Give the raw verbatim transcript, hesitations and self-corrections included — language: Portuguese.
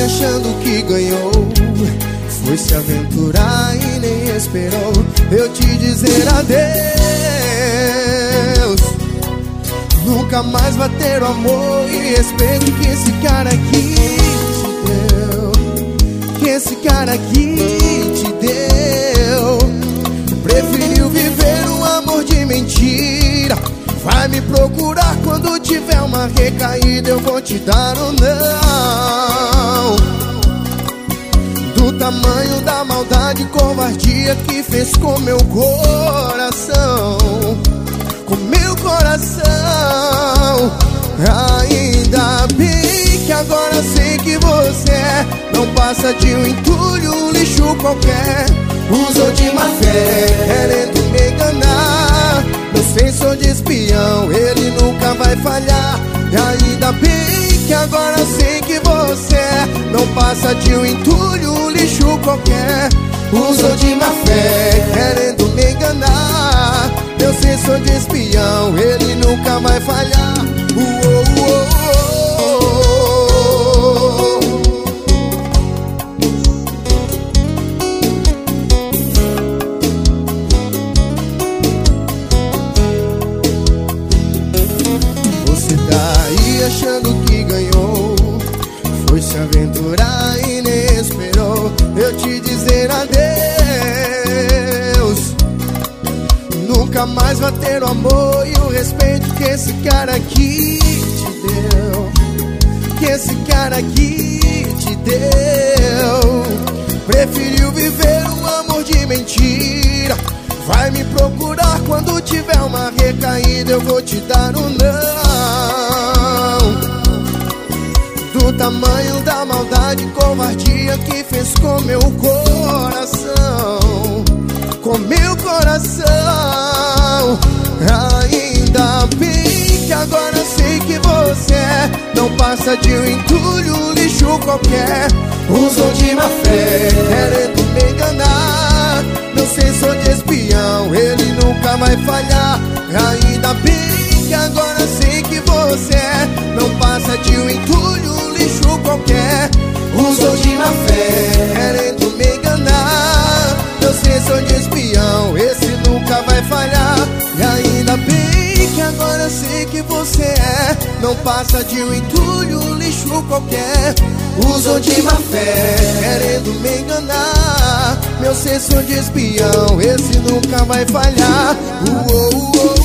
achando que ganhou, foi se aventurar e nem esperou eu te dizer adeus. Nunca mais vai ter o amor e respeito que esse cara aqui te deu, que esse cara aqui te deu. Preferiu viver um amor de mentira. Vai me procurar quando tiver uma recaída, eu vou te dar um não. Do tamanho da maldade e covardia que fez com meu coração, com meu coração. Ainda bem que agora sei que você não passa de um entulho, um lixo qualquer. Usou de má fé, querendo me enganar. Meu sensor de espião, ele nunca vai falhar. E ainda bem que agora sei que você não passa de um entulho, um lixo qualquer. Usou de má fé, querendo me enganar. Meu sensor de espião, ele nunca vai falhar. Uou, uou, uou. Você tá aí achando que ganhou, foi se aventurar e nem esperou eu te dizer adeus. Nunca mais vai ter o amor e o respeito que esse cara aqui te deu, que esse cara aqui te deu. Preferiu viver um amor de mentira. Vai me procurar quando tiver uma recaída, eu vou te dar um não. Do tamanho da maldade e covardia que fez com meu coração, com meu coração. Ainda bem que agora sei que você não passa de um entulho, um lixo qualquer. Usou de má fé, querendo me enganar. Meu sensor de espião, ele nunca vai falhar. Ainda bem que agora sei que você não passa de um entulho, um lixo qualquer. Usou de má fé, querendo me enganar. Meu sensor de espião, esse nunca vai falhar. E ainda bem que agora sei que você é, não passa de um entulho, um lixo qualquer. Usou de má fé, querendo me enganar. Meu sensor de espião, esse nunca vai falhar. Uou, uou.